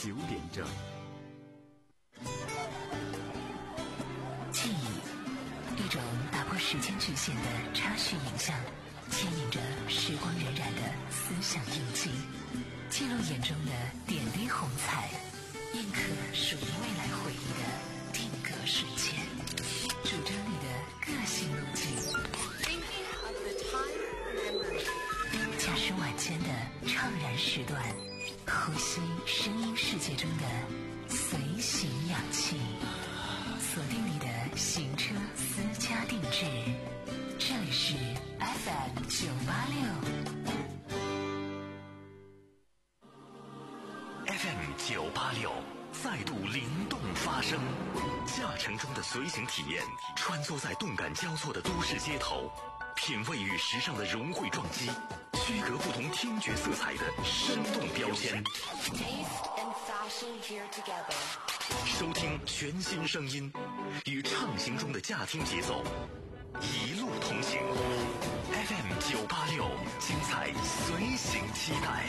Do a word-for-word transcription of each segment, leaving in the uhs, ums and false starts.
九点整。 记忆，一种打破时间局限的插叙影像，牵引着时光荏苒的思想印记，记录眼中的点滴红彩，印刻属于未来回忆的定格瞬间，主张你的个性路径。驾驶晚间的怅然时段，呼吸声音世界中的随行氧气，锁定你的行车私家定制。这里是 F M 九八六 F M 九八六再度灵动发声，驾乘中的随行体验，穿梭在动感交错的都市街头，品味与时尚的融汇撞击，区隔不同听觉色彩的生动标签，收听全新声音，与畅行中的驾听节奏一路同行。 F M 九八六，精彩随行期待。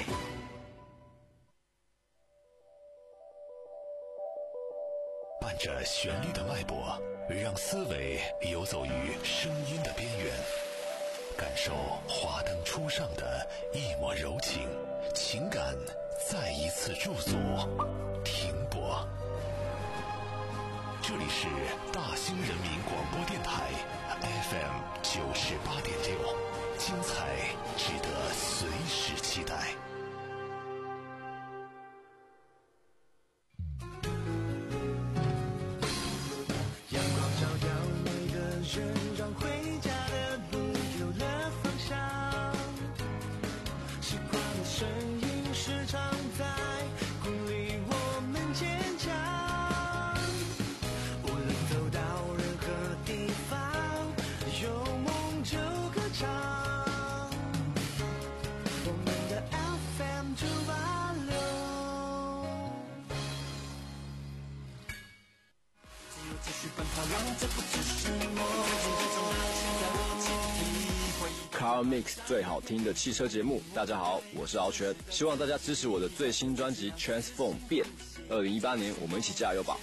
伴着旋律的脉搏，让思维游走于声音的边缘，感受华灯初上的一抹柔情，情感再一次驻足停泊。这里是大兴人民广播电台 F M 九十八点六，精彩值得随时期待。 让回家的路有了方向，习惯的声音时常在鼓励我们坚强，无论走到任何地方，有梦就歌唱，我们的 F M 九八六，只有继续奔跑，让这不只是梦。 Car Mix 最好听的汽车节目，大家好，我是敖全，希望大家支持我的最新专辑 Transform 变。二零一八年，我们一起加油吧！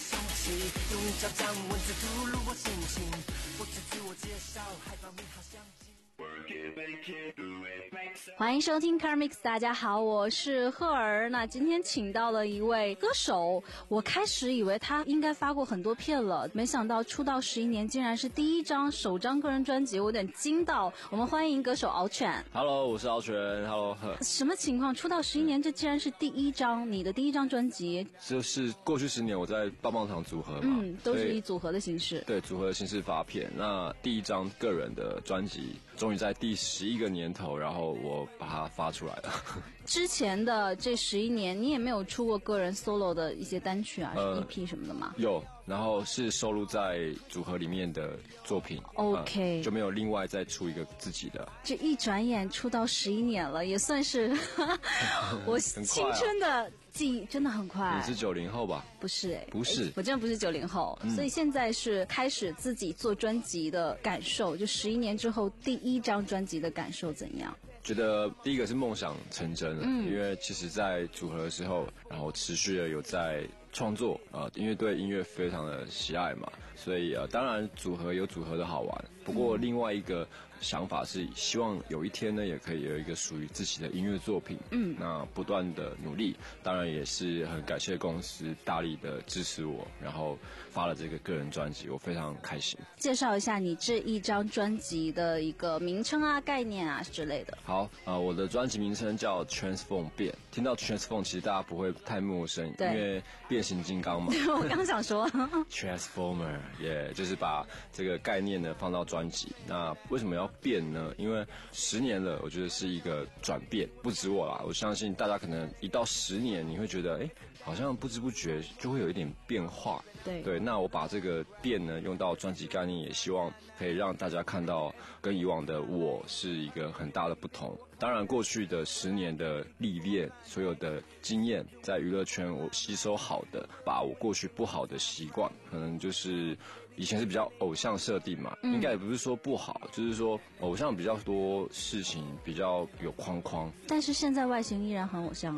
欢迎收听 Car Mix， 大家好，我是赫儿。那今天请到了一位歌手，我开始以为他应该发过很多片了，没想到出道十一年竟然是第一张首张个人专辑，我有点惊到。我们欢迎歌手敖犬。 Hello， 我是敖犬。Hello， 赫。 什么情况？出道十一年，这竟然是第一张你的第一张专辑？ 就是过去十年我在棒棒糖组合嘛， 嗯，都是以组合的形式， 对，组合的形式发片。那第一张个人的专辑，终于在第十一个年头，然后我把它发出来了。 之前的这十一年，你也没有出过个人 solo 的一些单曲啊、呃、E P 什么的吗？ 有，然后是收录在组合里面的作品。 OK，、 呃、就没有另外再出一个自己的。 这一转眼出道十一年了，也算是我青春的记忆，真的很快。 你是九零后吧？ 不是哎、欸， 不是， 我真的不是九零后、嗯，所以现在是开始自己做专辑的感受。就十一年之后第一张专辑的感受怎样？ 觉得第一个是梦想成真了、嗯，因为其实在组合的时候，然后持续的有在创作啊、呃，因为对音乐非常的喜爱嘛，所以呃，当然组合有组合的好玩。不过另外一个想法是希望有一天呢，也可以有一个属于自己的音乐作品。嗯，那不断的努力，当然也是很感谢公司大力的支持我，然后发了这个个人专辑，我非常开心。 介绍一下你这一张专辑的一个名称啊、概念啊之类的。 好，呃，我的专辑名称叫 Transform 变。听到 Transform 其实大家不会太陌生，因为变形金刚嘛。 我刚想说 Transformer， 也、yeah, 就是把这个概念呢放到专辑。那为什么要变呢？因为十年了，我觉得是一个转变，不止我啦，我相信大家可能一到十年，你会觉得，哎，好像不知不觉就会有一点变化。 对对，那我把这个变呢用到专辑概念，也希望可以让大家看到跟以往的我是一个很大的不同。当然，过去的十年的历练，所有的经验，在娱乐圈我吸收好的，把我过去不好的习惯，可能就是以前是比较偶像设定嘛，嗯、应该也不是说不好，就是说偶像比较多事情比较有框框， 但是现在外形依然很偶像啊。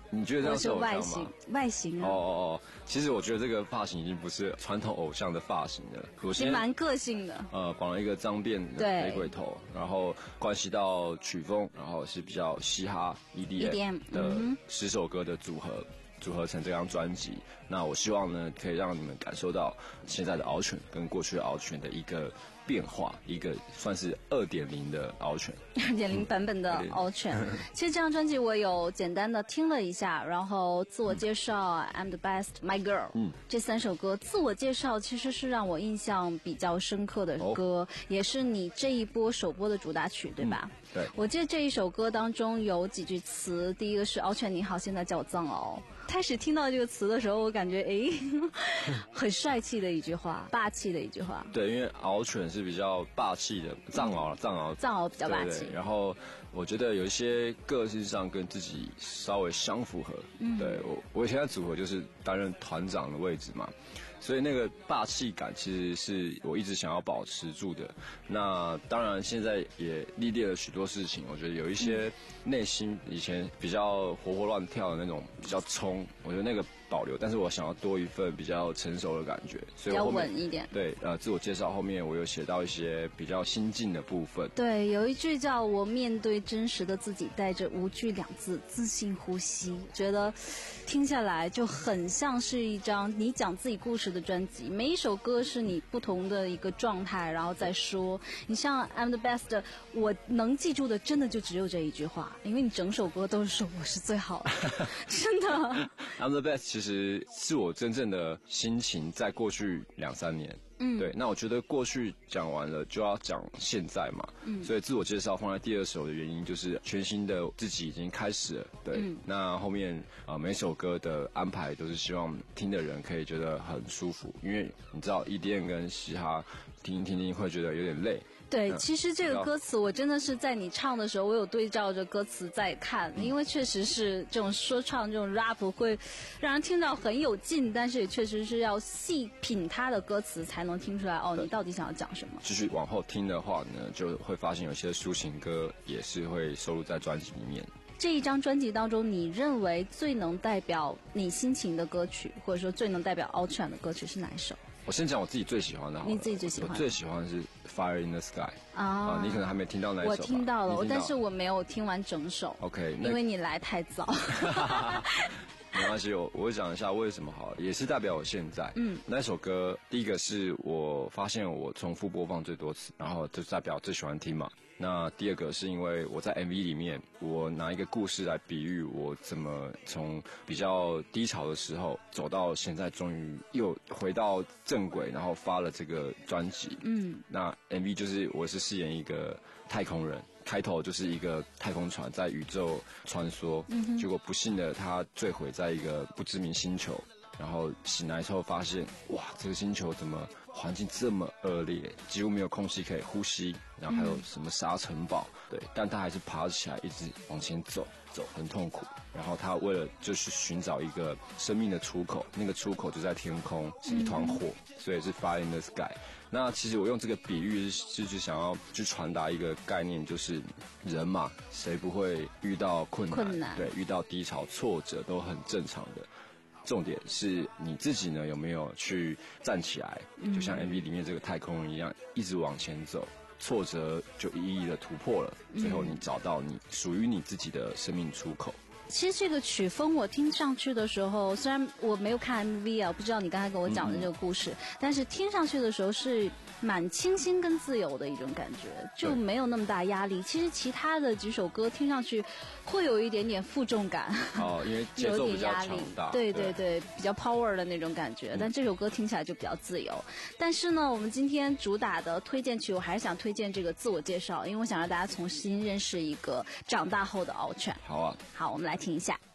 你觉得这样是偶像吗？ 外形，外形啊。 哦哦哦，其实我觉得这个发型已经不是传统偶像的发型了，我也蛮个性的。 呃，绑了一个脏辫的雷鬼头，然后关系到曲风，然后是比较嘻哈 E D M 的十首歌的组合。组合成这张专辑，那我希望呢，可以让你们感受到现在的敖犬跟过去的敖犬的一个变化，一个算是二点零的敖犬， 二点零版本的敖犬。其实这张专辑我有简单的听了一下，然后自我介绍、I'm the best, my girl， 嗯，这三首歌自我介绍其实是让我印象比较深刻的歌，哦、也是你这一波首播的主打曲，对吧？ 嗯对， 我记得这一首歌当中有几句词，第一个是敖犬你好，现在叫我藏獒。开始听到这个词的时候，我感觉哎，很帅气的一句话，霸气的一句话。 对，因为敖犬是比较霸气的，藏獒藏獒藏獒比较霸气。 对对，然后我觉得有一些个性上跟自己稍微相符合。嗯，对我我以前在组合就是担任团长的位置嘛。所以那个霸气感其实是我一直想要保持住的。那当然现在也历练了许多事情，我觉得有一些内心以前比较活泼乱跳的那种比较冲，我觉得那个保留，但是我想要多一份比较成熟的感觉，所以我后面比较稳一点。 对，呃，自我介绍后面我有写到一些比较心境的部分。 对，有一句叫我面对真实的自己，带着无惧两字，自信呼吸，觉得听下来就很像是一张你讲自己故事的专辑，每一首歌是你不同的一个状态，然后再说。你像 I'm the best， 我能记住的真的就只有这一句话，因为你整首歌都是说我是最好的，真的。 I'm the best 其实是我真正的心情，在过去两三年。嗯，对，那我觉得过去讲完了就要讲现在嘛，嗯，所以自我介绍放在第二首的原因就是全新的自己已经开始了，对，嗯、那后面啊、呃、每首歌的安排都是希望听的人可以觉得很舒服，因为你知道 E D M 跟嘻哈听听听会觉得有点累。 对，其实这个歌词我真的是在你唱的时候，我有对照着歌词在看，因为确实是这种说唱这种 rap 会让人听到很有劲，但是也确实是要细品它的歌词才能听出来哦，你到底想要讲什么。 继续往后听的话呢，就会发现有些抒情歌也是会收录在专辑里面。 这一张专辑当中，你认为最能代表你心情的歌曲，或者说最能代表敖犬的歌曲是哪一首？ 我先讲我自己最喜欢的好了。 你自己最喜欢的？ 我最喜欢的是 Fire in the Sky 啊、 啊，你可能还没听到那一首吧？ 我听到了，但是我没有听完整首。 OK， 因为你来太早。 没关系，我我会讲一下为什么好了，也是代表我现在。嗯，那首歌第一个是我发现我重复播放最多次，然后就代表最喜欢听嘛。那第二个是因为我在 M V 里面，我拿一个故事来比喻我怎么从比较低潮的时候走到现在，终于又回到正轨，然后发了这个专辑。嗯，那 M V 就是我是饰演一个太空人。开头就是一个太空船在宇宙穿梭，嗯、结果不幸的它坠毁在一个不知名星球，然后醒来之后发现，哇，这个星球怎么环境这么恶劣，几乎没有空气可以呼吸，然后还有什么沙尘暴，对，但他还是爬起来一直往前走，走很痛苦，然后他为了就是寻找一个生命的出口，那个出口就在天空，是一团火，所以是 Fire in the Sky。那其实我用这个比喻是就想要去传达一个概念，就是人嘛，谁不会遇到困难？困难，对，遇到低潮、挫折都很正常的。重点是你自己呢有没有去站起来，就像 M V 里面这个太空人一样，一直往前走。挫折就一一的突破了，最后你找到你属于你自己的生命出口。 其实这个曲风我听上去的时候，虽然我没有看 M V 啊，我不知道你刚才跟我讲的这个故事，嗯、但是听上去的时候是蛮清新跟自由的一种感觉，就没有那么大压力。其实其他的几首歌听上去会有一点点负重感， 哦，因为节奏比较强大， 对对对，比较 power 的那种感觉。嗯、但这首歌听起来就比较自由。但是呢，我们今天主打的推荐曲，我还是想推荐这个自我介绍，因为我想让大家重新认识一个长大后的敖犬。 好啊， 好，我们来听一下。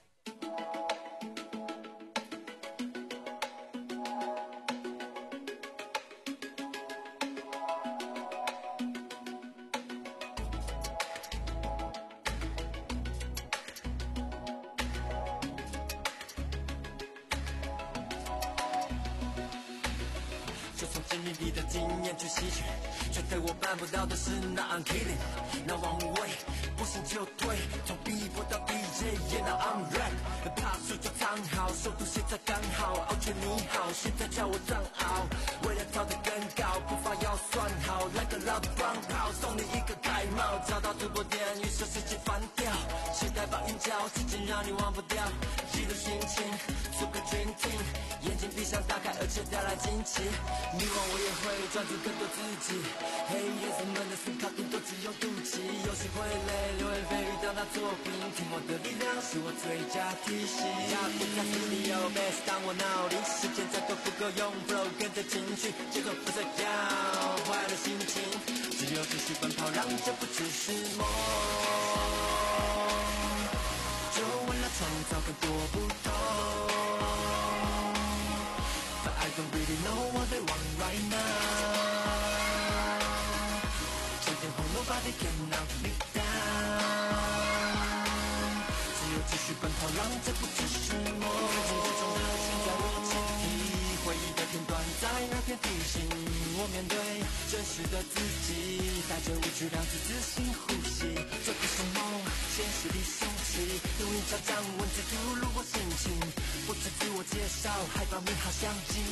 就从经历里的经验去吸取，绝对我办不到的事，那 I'm kidding，那往无畏，不行就退，从逼迫到逼 yeah yeah now I'm right， 爬树就藏好，速度现在刚好，傲全你好，现在叫我藏獒，为了跳得更高，步伐要算好，来个老棒炮，送你一个盖帽，找到突破点，预设世界翻掉，时代把韵脚，时间让你忘不掉，记录心情，做个 dream team， 眼睛闭上打开，而且带来惊奇，迷惘我也会专注更多自己，黑夜子们的思考顶多只有妒忌，有时会累，流言蜚语当他作品，听我的力量是我最佳提醒，要不在 studio bass 当我脑力，时间再多不够用 flow 跟着情绪，节奏不再要坏的心情，只有继续奔跑，让这不只是梦，就为了创造更多不同。But I don't really know what they want right now. 全天候 nobody can knock me down. 只有继续奔跑，让这不只是梦。镜子中的心在我前提，回忆的片段在耳边提醒我面对真实的自己，带着无惧让自自信呼吸。这不是梦，现实里雄起，用一张张文字吐露我心情，不止自我介绍，还把名号相近。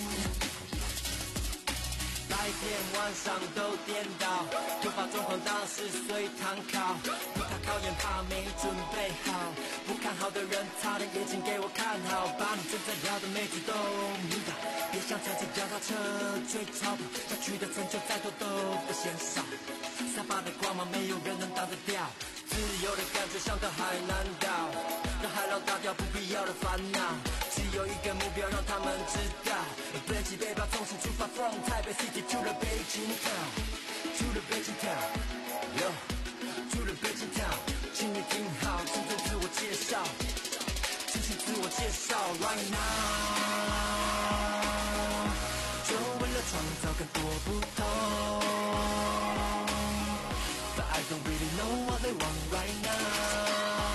白天晚上都颠倒，突发状况当时随堂考，不怕考验怕没准备好，不看好的人擦亮眼睛给我看好，把你正在聊的妹子都迷倒，别想踩着脚踏车追超跑，想取的成就再多都不嫌少，散发的光芒没有人能挡得掉，自由的感觉像到海南岛，让海浪打掉不必要的烦恼，只有一个目标让他们知道，背起背包重新出发 from Taipei City to the Beijing town to the Beijing town yo to the Beijing town， 请你听好，真正自我介绍，进行自我介绍 right now， 就为了创造更多不同。But I don't really know what they want right now.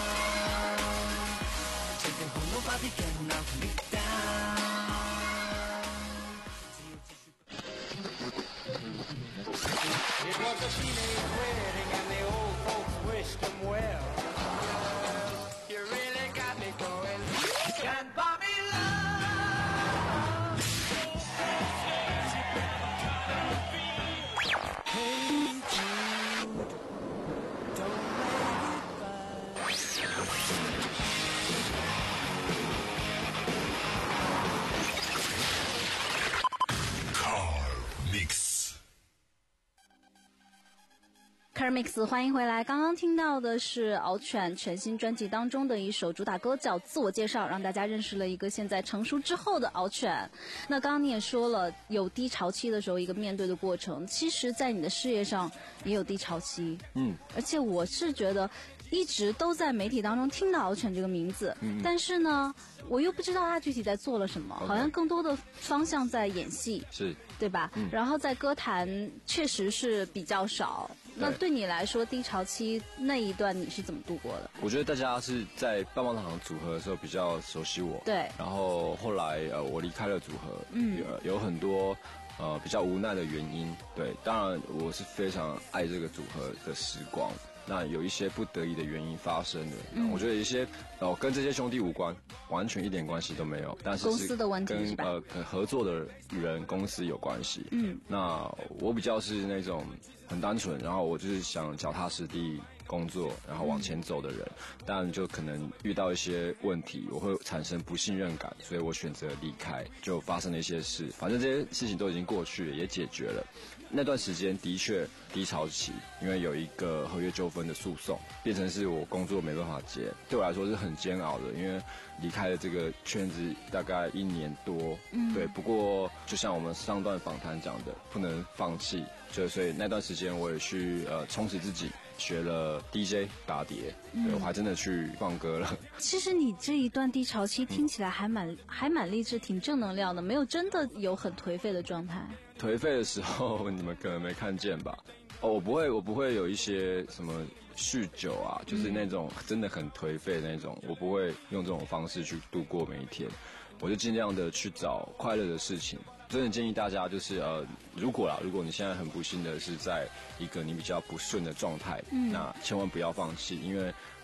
全天候 nobody can knock me down. It was a teenage wedding and the old folks wished them well. You really got me going. Can't buy me love. Hey Jude, don't let it Carmix， 欢迎回来。刚刚听到的是敖犬全新专辑当中的一首主打歌，叫《自我介绍》，让大家认识了一个现在成熟之后的敖犬。那刚刚你也说了，有低潮期的时候一个面对的过程，其实在你的事业上也有低潮期。嗯，而且我是觉得一直都在媒体当中听到敖犬这个名字，嗯、但是呢，我又不知道他具体在做了什么， okay. 好像更多的方向在演戏， 是， 对吧？嗯、然后在歌坛确实是比较少。那对你来说，低潮期那一段你是怎么度过的？ 我觉得大家是在棒棒糖组合的时候比较熟悉我， 对。 然后后来呃我离开了组合，嗯，有有很多呃比较无奈的原因，对。当然我是非常爱这个组合的时光。那有一些不得已的原因发生的，嗯、我觉得一些哦跟这些兄弟无关，完全一点关系都没有。但是是公司的问题是吧？ 呃合作的人公司有关系。嗯，那我比较是那种很单纯，然后我就是想脚踏实地工作，然后往前走的人。嗯、但就可能遇到一些问题，我会产生不信任感，所以我选择离开，就发生了一些事。反正这些事情都已经过去了，也解决了。那段时间的确低潮期，因为有一个合约纠纷的诉讼，变成是我工作没办法接，对我来说是很煎熬的。因为离开了这个圈子大概一年多，嗯，对。不过就像我们上段访谈讲的，不能放弃，就所以那段时间我也去呃充实自己。学了 D J 打碟，嗯、对我还真的去放歌了。 其实你这一段低潮期听起来还蛮、嗯、还蛮励志，挺正能量的，没有真的有很颓废的状态。 颓废的时候你们可能没看见吧？哦，我不会，我不会有一些什么酗酒啊，就是那种真的很颓废的那种，我不会用这种方式去度过每一天。我就尽量的去找快乐的事情。真的建议大家就是呃，如果啦，如果你现在很不幸的是在一个你比较不顺的状态，嗯，那千万不要放弃，因为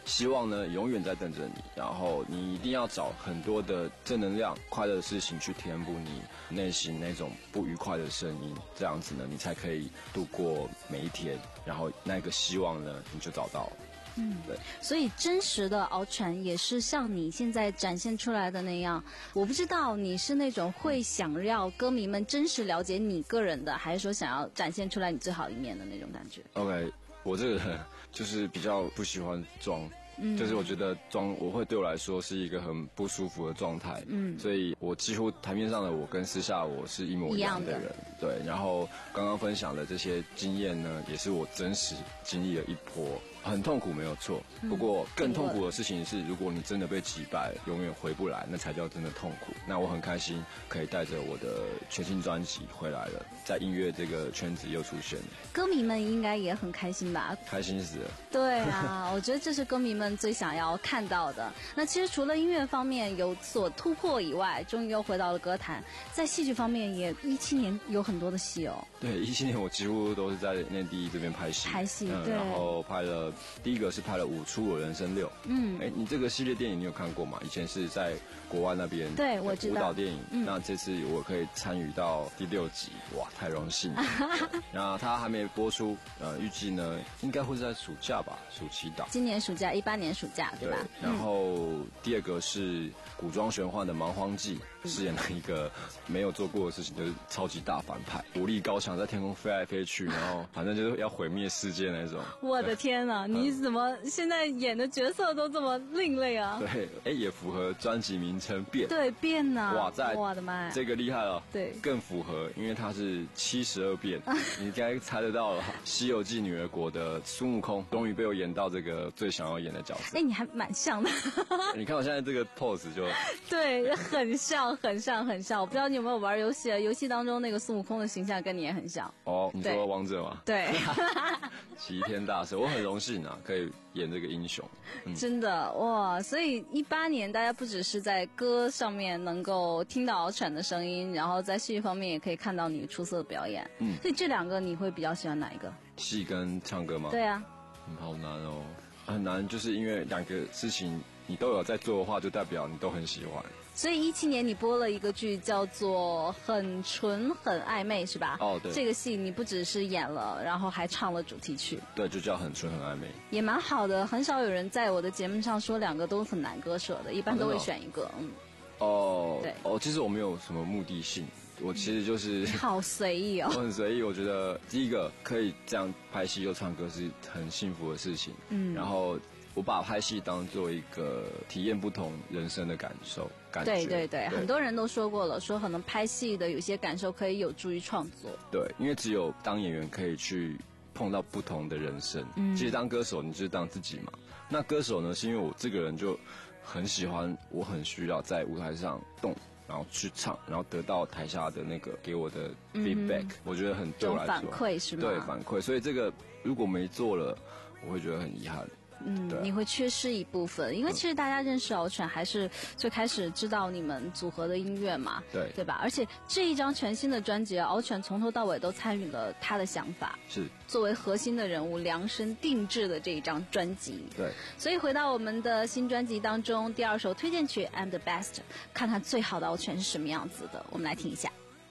希望呢永远在等着你，然后你一定要找很多的正能量、快乐的事情去填补你内心那种不愉快的声音，这样子呢，你才可以度过每一天，然后那个希望呢，你就找到了。 嗯， 对， 所以真实的敖犬也是像你现在展现出来的那样。我不知道你是那种会想要歌迷们真实了解你个人的，还是说想要展现出来你最好一面的那种感觉 ？OK， 我这个人就是比较不喜欢装。嗯，就是我觉得装我会对我来说是一个很不舒服的状态，嗯，所以我几乎台面上的我跟私下我是一模一样的人，对。然后刚刚分享的这些经验呢，也是我真实经历了一波，很痛苦没有错，不过更痛苦的事情是，如果你真的被击败，永远回不来，那才叫真的痛苦。那我很开心可以带着我的全新专辑回来了，在音乐这个圈子又出现了， 歌迷们应该也很开心吧？ 开心死了。 对啊，我觉得这是歌迷们最想要看到的。那其实除了音乐方面有所突破以外，终于又回到了歌坛，在戏剧方面也一七年有很多的戏哦。 对，一七年我几乎都是在内地这边拍戏， 拍戏， 嗯， 对， 然后拍了第一个是拍了《舞出我人生六》，嗯，哎，你这个系列电影你有看过吗？以前是在国外那边， 对，我知道舞蹈电影，嗯，那这次我可以参与到第六集，哇，太荣幸了。然后它还没播出，呃，预计呢应该会在暑假吧，暑期档。 今年暑假，一八年暑假，对吧？ 对，然后第二个是古装玄幻的《蛮荒记》，饰演了一个没有做过的事情，就是超级大反派，武力高强，在天空飞来飞去，然后反正就是要毁灭世界那种。 我的天哪，你怎么现在演的角色都这么另类啊？ 对，哎，也符合专辑名称变。 对，变呐！ 哇，在我的妈呀， 这个厉害了。 对， 更符合，因为它是七十二变，你应该猜得到了。《西游记》女儿国的孙悟空，终于被我演到这个最想要演的角色。 哎，你还蛮像的。 你看我现在这个 pose 就对，很像，很像，很像。我不知道你有没有玩游戏啊？游戏当中那个孙悟空的形象跟你也很像。 哦，你说王者吗？ 对。 齐天大圣，我很荣幸啊，可以演这个英雄。 嗯、真的哇！所以一八年大家不只是在歌上面能够听到敖犬的声音，然后在戏剧方面也可以看到你出色的表演。嗯，所以这两个你会比较喜欢哪一个？ 戏跟唱歌吗？ 对啊。 嗯，好难哦，很难，就是因为两个事情你都有在做的话，就代表你都很喜欢。 所以一七年你播了一个剧叫做《很纯很暧昧》，是吧？ 哦，对。 这个戏你不只是演了，然后还唱了主题曲。 对，就叫《很纯很暧昧》， 也蛮好的。很少有人在我的节目上说两个都很难割舍的，一般都会选一个。嗯。 哦。 对。 哦，其实我没有什么目的性，我其实就是。 好随意哦。 我很随意，我觉得第一个可以这样拍戏又唱歌是很幸福的事情。嗯。然后。我把拍戏当做一个体验不同人生的感受，感觉。 对对对，很多人都说过了，说可能拍戏的有些感受可以有助于创作。 对，因为只有当演员可以去碰到不同的人生。嗯，其实当歌手你就是当自己嘛。那歌手呢，是因为我这个人就很喜欢，我很需要在舞台上动，然后去唱，然后得到台下的那个给我的 feedback，、嗯、我觉得很对我来说反馈是吗？ 对，反馈。所以这个如果没做了，我会觉得很遗憾。 嗯，你会缺失一部分，因为其实大家认识敖犬还是最开始知道你们组合的音乐嘛， 对对吧？而且这一张全新的专辑，敖犬从头到尾都参与了他的想法， 是作为核心的人物量身定制的这一张专辑。 对， 所以回到我们的新专辑当中，第二首推荐曲《I'm the Best》，看看最好的敖犬是什么样子的，我们来听一下。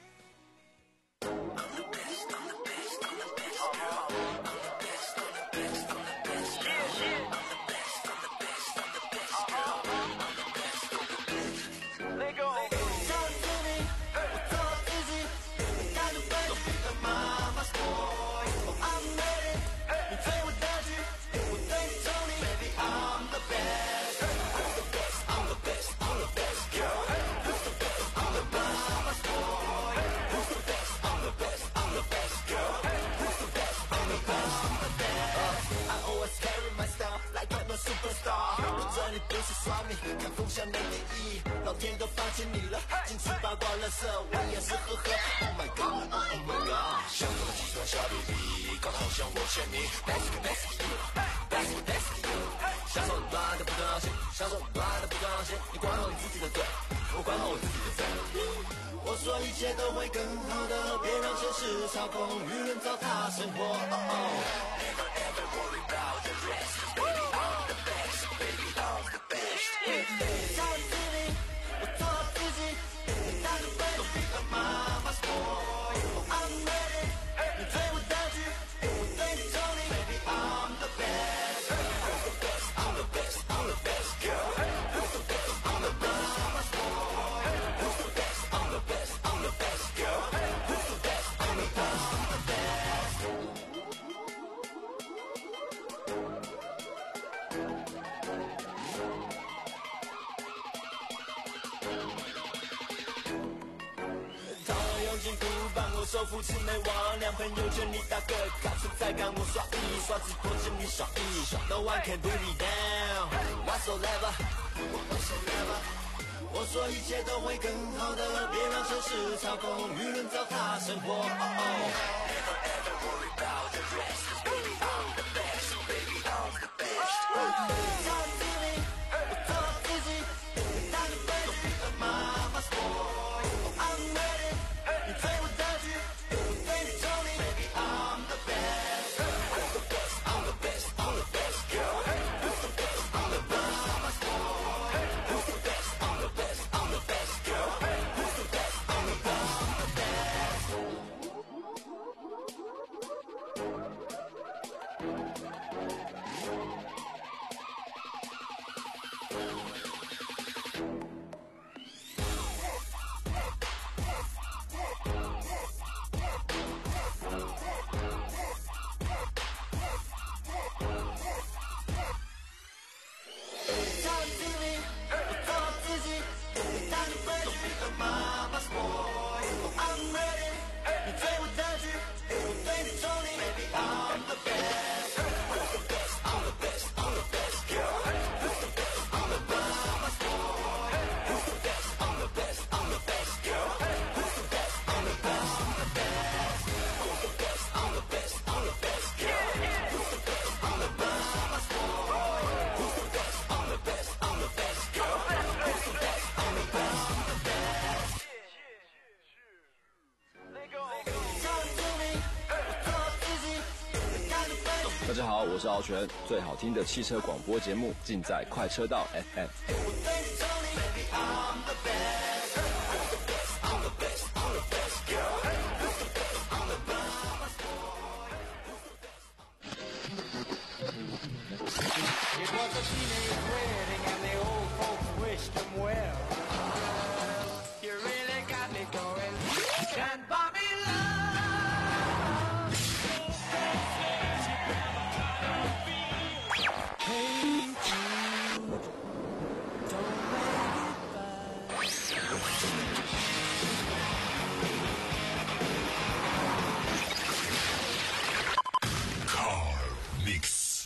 看风向没点意义，老天都放弃你了，进去八卦垃圾，我也是呵呵。Oh my god, oh my god， 像我的计算小 baby， 刚好向我签名。That's that's you, that's that's you。享受乱的不重要性，享受乱的不重要性，你管好你自己的嘴，我管好我自己的嘴。我说一切都会更好的，别让现实操控舆论糟蹋生活。Oh oh。Never ever worry about the rest, baby I'm the best。 我手扶持没忘，两朋友圈里大哥，搞存在感我刷一刷，直播间你爽一爽 ，No one can put me down，whatsoever， 我说一切都会更好的，别让城市操控，舆论糟蹋生活。Oh, oh. Never ever worry about the rest, baby I'm the best, baby I'm the best. 照自己，我做自己，别当个 baby， mama's boy. I'm ready， 你追我的剧，我对你中立 ，baby I'm the best, I'm the best, I'm the best, I'm the best girl. Who's the best? I'm the mama's boy. Who's the best? I'm the best, I'm the best girl. Who's the best? I'm the best, I'm the best. 照自己，我做自己，别当个 baby， mama's boy. I'm ready， 你追我的剧，我对你中立 ，baby I'm the best. Who's the best? I'm the best, I'm the best girl. Who's the best? I'm the mama's boy. Who's the best? I'm the best, I'm the best girl. Who's the best? I'm the best, I'm the best. Who's the best? I'm the best, I'm the best girl. Who's the best? I'm the mama's boy. Who's the best? I'm the best, I'm the best girl. Who's the best? I'm the best, I'm the best. 照自己，我做自己，别当个 baby。 大家好，我是敖全，最好听的汽车广播节目尽在快车道 F M。 我对你中立 ，baby I'm the best. I'm the best, I'm the best, I'm the best girl. Who's the best? I'm the mama's boy. It was a teenage wedding and the old folks wished him well. You really got me going. Can't buy me love. Hey Jude, don't make it bad. Car Mix。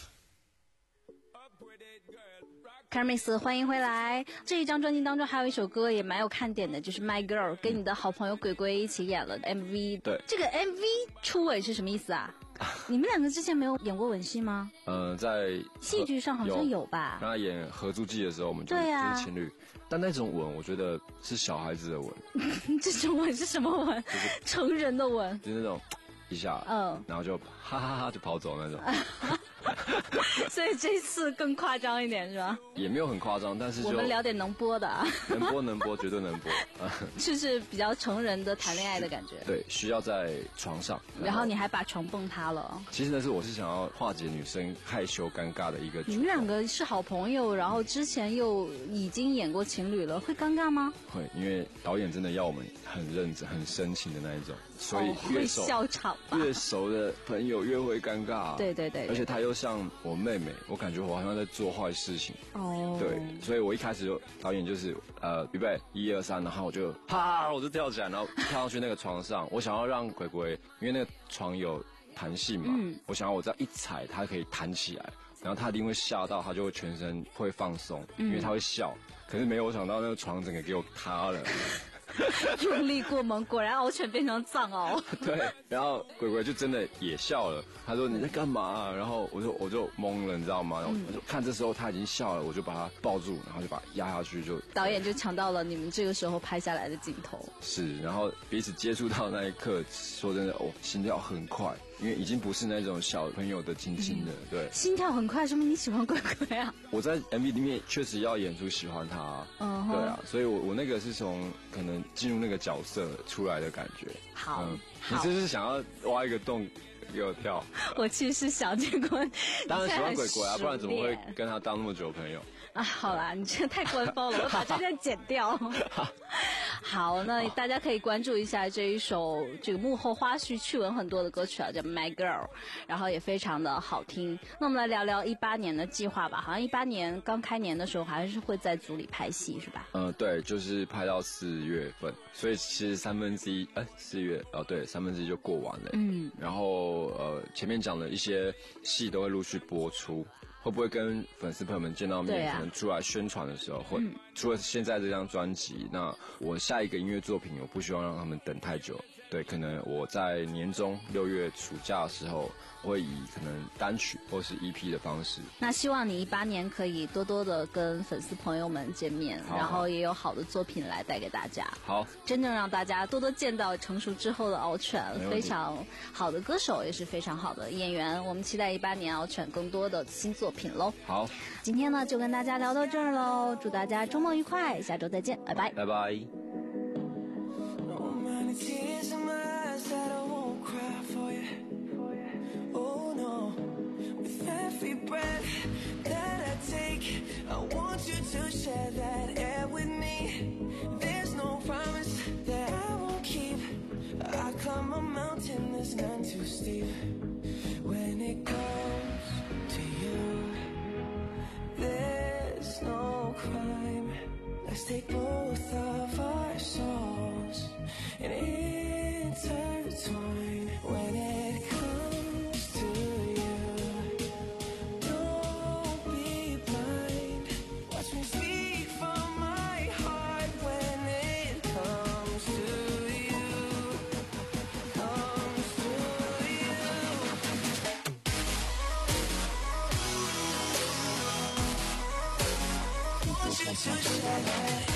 Carmix， 欢迎回来。这一张专辑当中还有一首歌也蛮有看点的，就是 My Girl， 跟你的好朋友鬼鬼一起演了 M V。 对， 这个 M V 初吻是什么意思啊？你们两个之前没有演过吻戏吗？ 嗯、在戏剧上好像有吧？ 跟他演合租记的时候，我们就、 对啊就是情侣，但那种吻，我觉得是小孩子的吻， 这种吻是什么吻？成人的吻。 就是那种一下， 嗯然后就哈哈哈就跑走那种， 所以这次更夸张一点是吧？ 也没有很夸张，但是就我们聊点能播的啊， 能播能播，绝对能播。啊就是比较成人的谈恋爱的感觉。 对，需要在床上， 然后你还把床蹦塌了。 其实那是我是想要化解女生害羞尴尬的一个举动。 你们两个是好朋友，然后之前又已经演过情侣了，会尴尬吗？ 会，因为导演真的要我们很认真、很深情的那一种，所以哦会越熟、 笑场吧？ 越熟的朋友越会尴尬。 对对对对而且他又像我妹妹，我感觉我好像在做坏事情。 哦， 对，所以我一开始就导演就是呃预备一二三，然后我就哈，我就跳起来，然后跳上去那个床上，我想要让鬼鬼，因为那个床有弹性嘛， 嗯我想要我这样一踩，它可以弹起来，然后他一定会吓到，他就会全身会放松，因为他会笑。可是没有想到那个床整个给我塌了。 用力过猛，果然獒犬变成藏獒。 对，然后鬼鬼就真的也笑了，他说你在干嘛啊？然后我就我就懵了，你知道吗？然后我就看这时候他已经笑了，我就把他抱住，然后就把他压下去就， 导演就抢到了你们这个时候拍下来的镜头。 是，然后彼此接触到那一刻，说真的，哦，心跳很快，因为已经不是那种小朋友的亲亲的，对。 心跳很快，说明你喜欢鬼鬼啊？ 我在 M V 里面确实要演出喜欢他、啊， 嗯哼对啊，所以我我那个是从可能进入那个角色出来的感觉。 好嗯，你好这是想要挖一个洞给我跳？ 我其实是想，结果当然喜欢鬼鬼啊， 你看不然怎么会熟练跟他当那么久朋友？ 啊？好啦，你这太官方了，我把这段剪掉。 好，那大家可以关注一下这一首这个幕后花絮趣闻很多的歌曲啊，叫 My Girl， 然后也非常的好听。那我们来聊聊一八年的计划吧。好像一八年刚开年的时候还是会在组里拍戏是吧？ 呃，对，就是拍到四月份，所以其实三分之一，哎，四月哦，对，三分之一就过完了。嗯，然后呃，前面讲的一些戏都会陆续播出。会不会跟粉丝朋友们见到面？啊、可能出来宣传的时候，或、嗯、除了现在这张专辑，那我下一个音乐作品，我不希望让他们等太久。对，可能我在年中六月暑假的时候，会以可能单曲或是 E P 的方式。 那希望你一八年可以多多的跟粉丝朋友们见面， 好好然后也有好的作品来带给大家。 好， 真正让大家多多见到成熟之后的敖犬，非常好的歌手，也是非常好的演员。我们期待一八年敖犬更多的新作品喽。 好， 今天呢就跟大家聊到这儿喽，祝大家周末愉快，下周再见，拜拜， 拜拜。 Tears in my eyes that I won't cry for you. Oh no, with every breath that I take, I want you to share that air with me. There's no promise that I won't keep. I climb a mountain that's none too steep. When it comes to you, there's no crime. Let's take both of our souls and intertwine. When it comes to you, don't be blind. Watch me speak from my heart. When it comes to you, comes to you, want you to share that.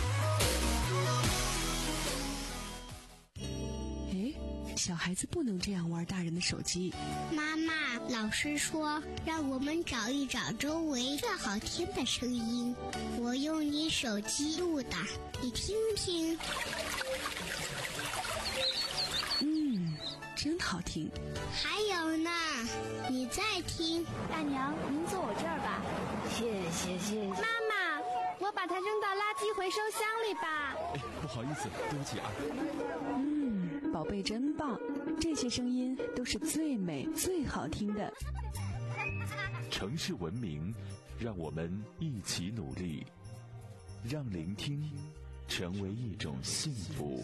小孩子不能这样玩大人的手机。 妈妈，老师说让我们找一找周围最好听的声音，我用你手机录的，你听听。 嗯，真好听。 还有呢，你再听。 大娘，您坐我这儿吧。 谢谢谢谢。 妈妈，我把它扔到垃圾回收箱里吧。 哎，不好意思，对不起啊。 嗯，宝贝真棒，这些声音都是最美最好听的。 城市文明，让我们一起努力，让聆听成为一种幸福。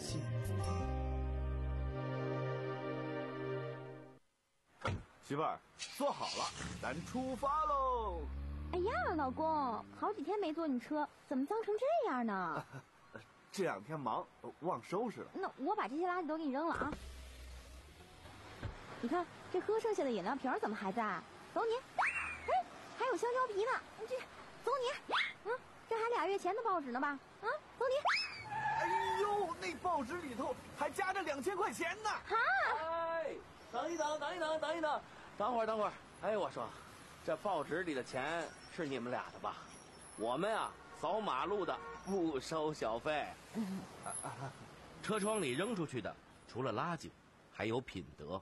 媳妇儿，坐好了，咱出发喽！ 哎呀，老公，好几天没坐你车，怎么脏成这样呢？ 这两天忙，忘收拾了。 那我把这些垃圾都给你扔了啊！你看，这喝剩下的饮料瓶怎么还在？走你！哎，还有香蕉皮呢，这走你！嗯，这还俩月前的报纸呢吧？啊，走你！ 哎呦，那报纸里头还夹着两千块钱呢！ 哈！ 哎，等一等，等一等，等一等，等会儿，等会儿。哎，我说，这报纸里的钱是你们俩的吧？我们啊，扫马路的不收小费。 车窗里扔出去的，除了垃圾，还有品德。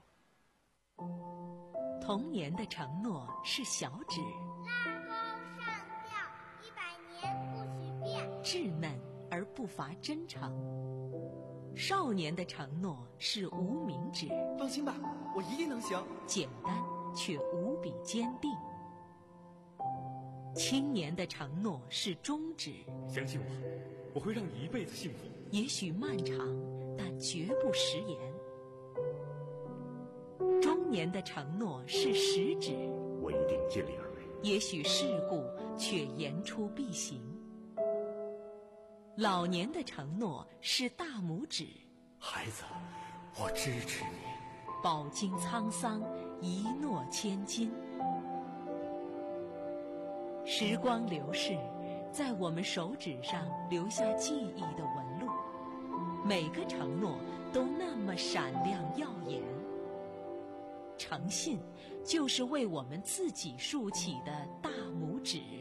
童年的承诺是小指， 拉钩上吊，一百年不许变， 稚嫩而不乏真诚。少年的承诺是无名指， 放心吧，我一定能行。 简单却无比坚定。青年的承诺是中指， 相信我，我会让你一辈子幸福。 也许漫长，但绝不食言。中年的承诺是食指， 我一定尽力而为。 也许世故，却言出必行。老年的承诺是大拇指， 孩子，我支持你。 饱经沧桑，一诺千金。时光流逝，在我们手指上留下记忆的纹路，每个承诺都那么闪亮耀眼。诚信就是为我们自己竖起的大拇指。